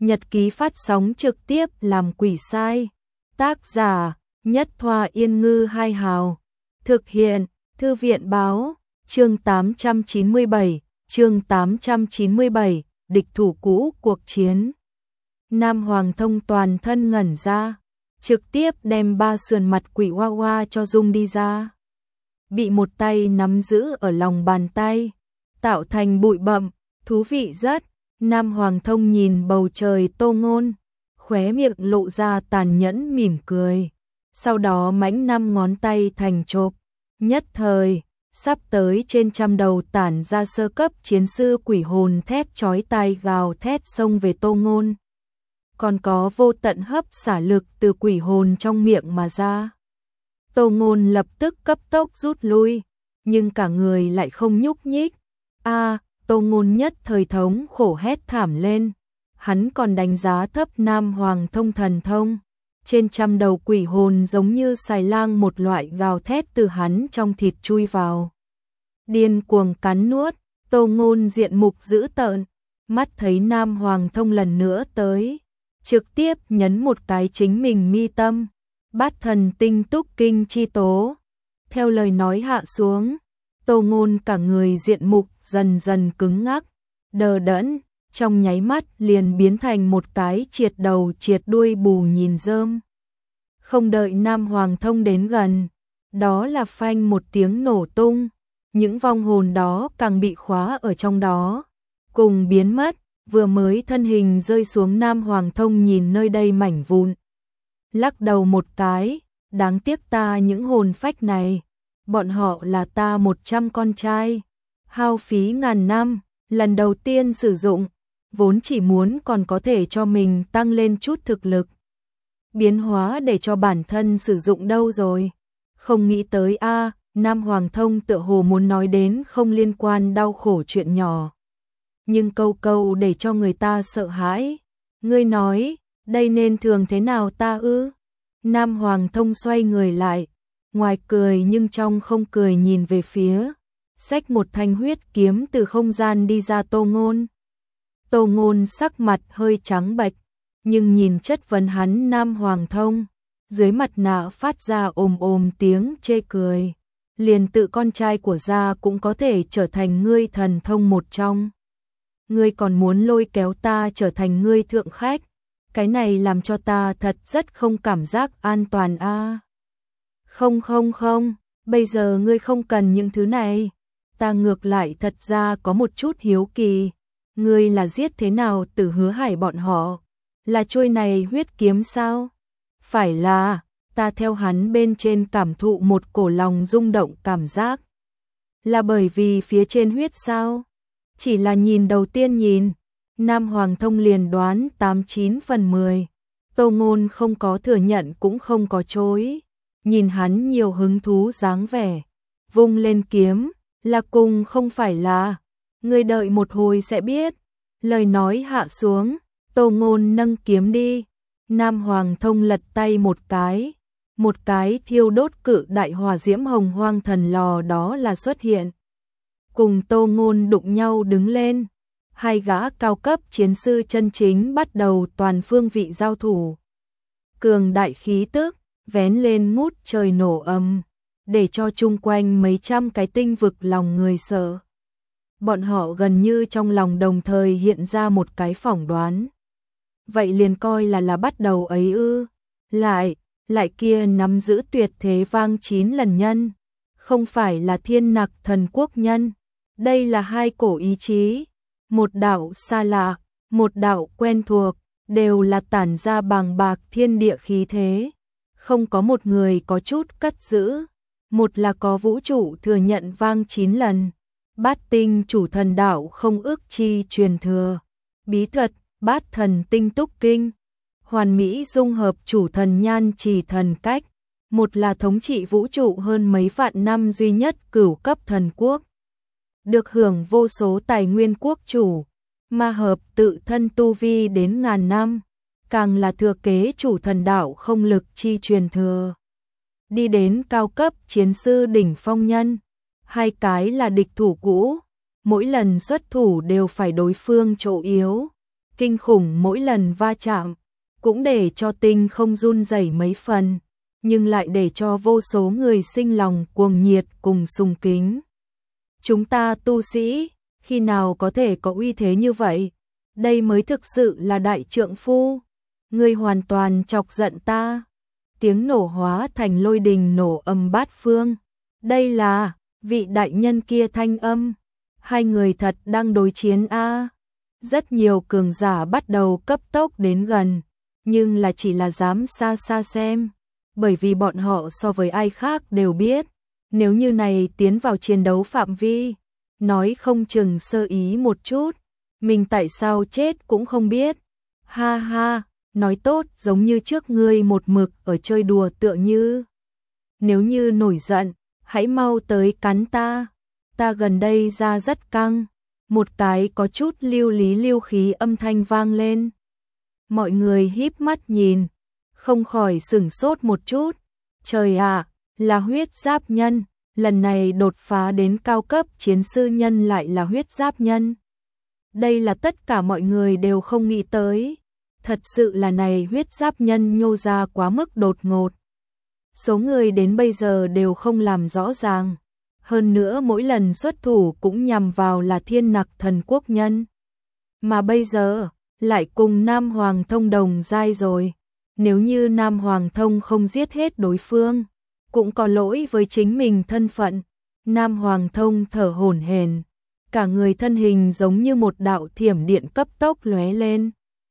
Nhật ký phát sóng trực tiếp làm quỷ sai. Tác giả Nhất Thoa Yên Ngư Hai Hào. Thực hiện Thư viện Báo. Chương 897. Chương 897. Địch thủ cũ cuộc chiến. Nam Hoàng Thông toàn thân ngẩn ra, trực tiếp đem 3 sườn mặt quỷ hoa hoa cho Dung đi ra. Bị một tay nắm giữ ở lòng bàn tay, tạo thành bụi bặm, thú vị rất. Nam Hoàng Thông nhìn bầu trời Tô Ngôn, khóe miệng lộ ra tàn nhẫn mỉm cười. Sau đó mãnh 5 ngón tay thành chộp, nhất thời, sắp tới trên trăm đầu tản ra sơ cấp chiến sư quỷ hồn thét chói tai gào thét xông về Tô Ngôn. Còn có vô tận hấp xả lực từ quỷ hồn trong miệng mà ra. Tô Ngôn lập tức cấp tốc rút lui, nhưng cả người lại không nhúc nhích. Tô Ngôn nhất thời thống khổ hét thảm lên. Hắn còn đánh giá thấp Nam Hoàng Thông thần thông. Trên trăm đầu quỷ hồn giống như xài lang một loại gào thét từ hắn trong thịt chui vào. Điên cuồng cắn nuốt, Tô Ngôn diện mục dữ tợn, mắt thấy Nam Hoàng Thông lần nữa tới, trực tiếp nhấn một cái chính mình mi tâm, Bát Thần Tinh Túc Kinh chi tố. Theo lời nói hạ xuống, Tô Ngôn cả người diện mục dần dần cứng ngắc, đờ đẫn, trong nháy mắt liền biến thành một cái triệt đầu triệt đuôi bù nhìn rơm. Không đợi Nam Hoàng Thông đến gần, đó là phanh một tiếng nổ tung, những vong hồn đó càng bị khóa ở trong đó, cùng biến mất. Vừa mới thân hình rơi xuống, Nam Hoàng Thông nhìn nơi đây mảnh vụn, lắc đầu một cái, đáng tiếc ta những hồn phách này, bọn họ là ta 100 con trai, hao phí ngàn năm, lần đầu tiên sử dụng, vốn chỉ muốn còn có thể cho mình tăng lên chút thực lực, biến hóa để cho bản thân sử dụng đâu rồi, không nghĩ tới Nam Hoàng Thông tựa hồ muốn nói đến không liên quan đau khổ chuyện nhỏ. Nhưng câu câu để cho người ta sợ hãi. Ngươi nói, đây nên thường thế nào ta ư? Nam Hoàng Thông xoay người lại, ngoài cười nhưng trong không cười nhìn về phía, xách một thanh huyết kiếm từ không gian đi ra Tô Ngôn. Tô Ngôn sắc mặt hơi trắng bệch, nhưng nhìn chất vấn hắn Nam Hoàng Thông, dưới mặt nạ phát ra ồm tiếng chê cười. Liền tự con trai của gia cũng có thể trở thành ngươi thần thông một trong. Ngươi còn muốn lôi kéo ta trở thành ngươi thượng khách, cái này làm cho ta thật rất không cảm giác an toàn Không, bây giờ ngươi không cần những thứ này, ta ngược lại thật ra có một chút hiếu kỳ, ngươi là giết thế nào Tử Hứa Hải bọn họ, là trôi này huyết kiếm sao? Phải là, ta theo hắn bên trên cảm thụ một cổ lòng rung động cảm giác, là bởi vì phía trên huyết sao? Chỉ là nhìn đầu tiên nhìn, Nam Hoàng Thông liền đoán 89 phần 10. Tô Ngôn không có thừa nhận cũng không có chối. Nhìn hắn nhiều hứng thú dáng vẻ, vung lên kiếm, là cùng không phải là. Ngươi đợi một hồi sẽ biết. Lời nói hạ xuống, Tô Ngôn nâng kiếm đi. Nam Hoàng Thông lật tay một cái thiêu đốt cự đại hỏa diễm hồng hoang thần lò đó là xuất hiện. Cùng Tô Ngôn đụng nhau đứng lên, hai gã cao cấp chiến sư chân chính bắt đầu toàn phương vị giao thủ. Cường đại khí tức, vén lên ngút trời nổ ầm, để cho chung quanh mấy trăm cái tinh vực lòng người sợ. Bọn họ gần như trong lòng đồng thời hiện ra một cái phỏng đoán. Vậy liền coi là bắt đầu ấy ư? Lại kia nắm giữ tuyệt thế vang 9 lần nhân, không phải là Thiên Nặc Thần Quốc nhân. Đây là hai cổ ý chí, một đạo xa lạ, một đạo quen thuộc, đều là tản ra bàng bạc thiên địa khí thế. Không có một người có chút cất giữ, một là có vũ trụ thừa nhận vang 9 lần, Bát Tinh chủ thần đạo không ước chi truyền thừa, bí thuật Bát Thần Tinh Túc Kinh, hoàn mỹ dung hợp chủ thần nhan trì thần cách, một là thống trị vũ trụ hơn mấy vạn năm duy nhất cửu cấp thần quốc. Được hưởng vô số tài nguyên quốc chủ, ma hợp tự thân tu vi đến ngàn năm, càng là thừa kế chủ thần đạo không lực chi truyền thừa. Đi đến cao cấp chiến sư đỉnh phong nhân, hai cái là địch thủ cũ, mỗi lần xuất thủ đều phải đối phương chỗ yếu, kinh khủng mỗi lần va chạm, cũng để cho tinh không run rẩy mấy phần, nhưng lại để cho vô số người sinh lòng cuồng nhiệt cùng sùng kính. Chúng ta tu sĩ, khi nào có thể có uy thế như vậy? Đây mới thực sự là đại trượng phu. Ngươi hoàn toàn chọc giận ta. Tiếng nổ hóa thành lôi đình nổ âm bát phương. Đây là vị đại nhân kia thanh âm. Hai người thật đang đối chiến a. Rất nhiều cường giả bắt đầu cấp tốc đến gần, nhưng là chỉ là dám xa xa xem, bởi vì bọn họ so với ai khác đều biết, nếu như này tiến vào chiến đấu phạm vi, nói không chừng sơ ý một chút, mình tại sao chết cũng không biết. Ha ha, nói tốt giống như trước ngươi một mực ở chơi đùa tựa như. Nếu như nổi giận, hãy mau tới cắn ta. Ta gần đây da rất căng. Một cái có chút lưu lý lưu khí âm thanh vang lên. Mọi người híp mắt nhìn, không khỏi sửng sốt một chút. Trời ạ, là huyết giáp nhân, lần này đột phá đến cao cấp chiến sư nhân lại là huyết giáp nhân. Đây là tất cả mọi người đều không nghĩ tới. Thật sự là này huyết giáp nhân nhô ra quá mức đột ngột. Số người đến bây giờ đều không làm rõ ràng. Hơn nữa mỗi lần xuất thủ cũng nhằm vào là Thiên Nặc Thần Quốc nhân. Mà bây giờ, lại cùng Nam Hoàng Thông đồng giai rồi. Nếu như Nam Hoàng Thông không giết hết đối phương, cũng có lỗi với chính mình thân phận. Nam Hoàng Thông thở hổn hển, cả người thân hình giống như một đạo thiểm điện cấp tốc lóe lên.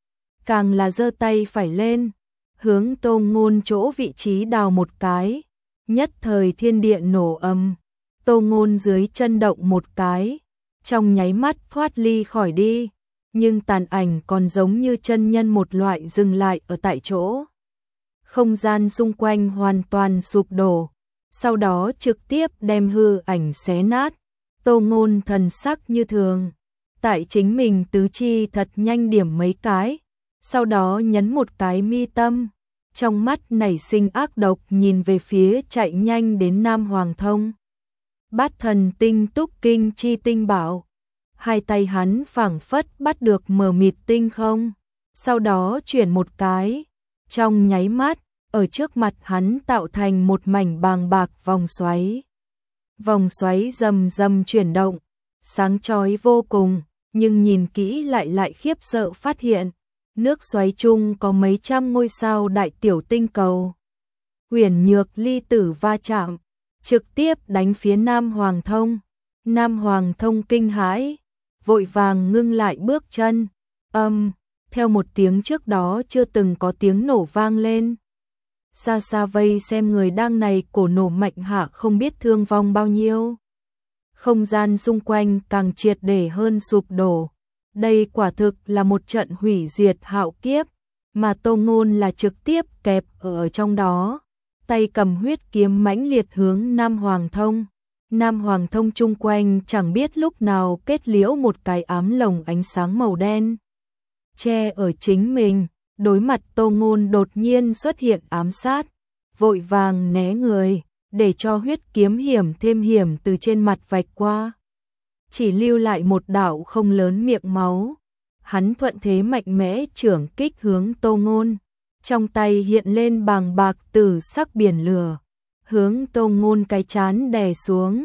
Càng là giơ tay phải lên, hướng Tô Ngôn chỗ vị trí đào một cái, nhất thời thiên địa nổ âm. Tô Ngôn dưới chân động một cái, trong nháy mắt thoát ly khỏi đi, nhưng tàn ảnh còn giống như chân nhân một loại dừng lại ở tại chỗ. Không gian xung quanh hoàn toàn sụp đổ, sau đó trực tiếp đem hư ảnh xé nát. Tô Ngôn thần sắc như thường, tại chính mình tứ chi thật nhanh điểm mấy cái, sau đó nhấn một cái mi tâm, trong mắt nảy sinh ác độc nhìn về phía chạy nhanh đến Nam Hoàng Thông. Bát thần tinh túc kinh chi tinh bảo, hai tay hắn phảng phất bắt được mờ mịt tinh không, sau đó chuyển một cái, trong nháy mắt, ở trước mặt hắn tạo thành một mảnh bàng bạc vòng xoáy. Vòng xoáy rầm rầm chuyển động, sáng chói vô cùng, nhưng nhìn kỹ lại khiếp sợ phát hiện, nước xoáy chung có mấy trăm ngôi sao đại tiểu tinh cầu. Huyền nhược ly tử va chạm, trực tiếp đánh phía Nam Hoàng Thông. Nam Hoàng Thông kinh hãi, vội vàng ngưng lại bước chân. Theo một tiếng trước đó chưa từng có tiếng nổ vang lên. Xa xa vây xem người đang này cổ nổ mạnh hạ không biết thương vong bao nhiêu. Không gian xung quanh càng triệt để hơn sụp đổ. Đây quả thực là một trận hủy diệt hạo kiếp, mà Tô Ngôn là trực tiếp kẹp ở trong đó. Tay cầm huyết kiếm mãnh liệt hướng Nam Hoàng Thông. Nam Hoàng Thông chung quanh chẳng biết lúc nào kết liễu một cái ám lồng ánh sáng màu đen. Che ở chính mình, đối mặt Tô Ngôn đột nhiên xuất hiện ám sát, vội vàng né người, để cho huyết kiếm hiểm thêm hiểm từ trên mặt vạch qua. Chỉ lưu lại một đạo không lớn miệng máu. Hắn thuận thế mạnh mẽ chưởng kích hướng Tô Ngôn. Trong tay hiện lên bàng bạc tử sắc biển lửa, hướng Tô Ngôn cái chán đè xuống.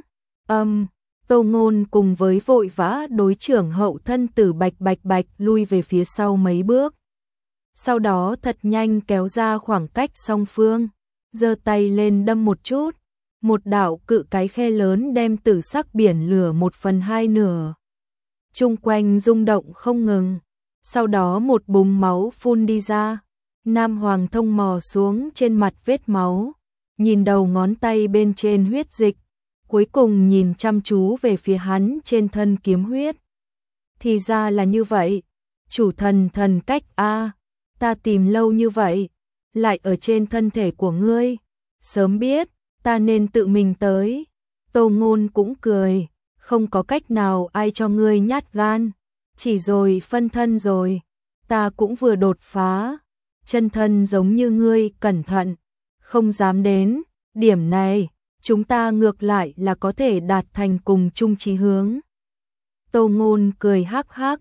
Tô Ngôn cùng với vội vã đối trưởng hậu thân tử bạch lui về phía sau mấy bước. Sau đó thật nhanh kéo ra khoảng cách song phương, giơ tay lên đâm một chút, một đạo cự cái khe lớn đem tử sắc biển lửa 1/2 nửa. Chung quanh rung động không ngừng, sau đó một búng máu phun đi ra. Nam Hoàng Thông mò xuống trên mặt vết máu, nhìn đầu ngón tay bên trên huyết dịch, cuối cùng nhìn chăm chú về phía hắn trên thân kiếm huyết. Thì ra là như vậy, chủ thần thần cách a, ta tìm lâu như vậy, lại ở trên thân thể của ngươi, sớm biết, ta nên tự mình tới. Tô Ngôn cũng cười, không có cách nào ai cho ngươi nhát gan, chỉ rồi phân thân rồi, ta cũng vừa đột phá. Chân thân giống như ngươi cẩn thận, không dám đến, điểm này, chúng ta ngược lại là có thể đạt thành cùng chung chí hướng. Tô Ngôn cười hắc hắc,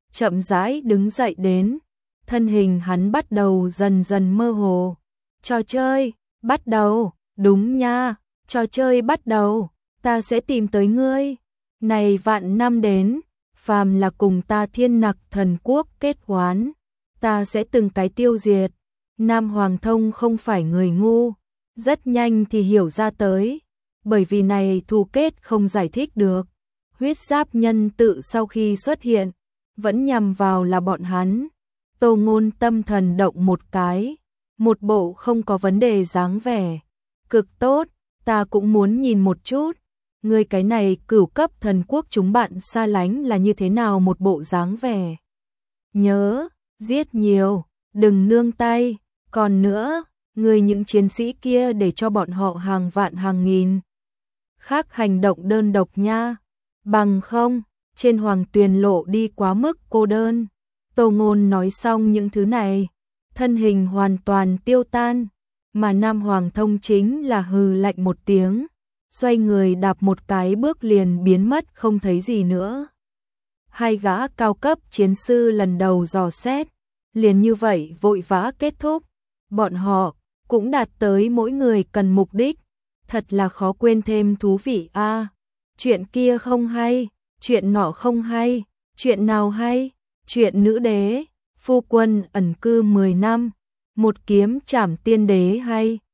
chậm rãi đứng dậy đến, thân hình hắn bắt đầu dần dần mơ hồ. Trò chơi, bắt đầu, đúng nha, trò chơi bắt đầu, ta sẽ tìm tới ngươi. Này vạn năm đến, phàm là cùng ta Thiên Nặc Thần Quốc kết oán, ta sẽ từng cái tiêu diệt. Nam Hoàng Thông không phải người ngu, rất nhanh thì hiểu ra tới, bởi vì này thù kết không giải thích được. Huyết giáp nhân tự sau khi xuất hiện, vẫn nhằm vào là bọn hắn. Tô Ngôn tâm thần động một cái, một bộ không có vấn đề dáng vẻ. Cực tốt, ta cũng muốn nhìn một chút. Ngươi cái này cửu cấp thần quốc chúng bạn xa lánh là như thế nào một bộ dáng vẻ. Nhớ, giết nhiều, đừng nương tay. Còn nữa, ngươi những chiến sĩ kia để cho bọn họ hàng vạn hàng nghìn. Khác hành động đơn độc nha. Bằng không, trên hoàng tuyền lộ đi quá mức cô đơn. Tô Ngôn nói xong những thứ này, thân hình hoàn toàn tiêu tan, mà Nam Hoàng Thông chính là hừ lạnh một tiếng, xoay người đạp một cái bước liền biến mất không thấy gì nữa. Hai gã cao cấp chiến sư lần đầu dò xét, liền như vậy vội vã kết thúc, bọn họ cũng đạt tới mỗi người cần mục đích, thật là khó quên thêm thú vị a. Chuyện kia không hay, chuyện nọ không hay, chuyện nào hay? Chuyện nữ đế, phu quân ẩn cư 10 năm, một kiếm trảm tiên đế hay.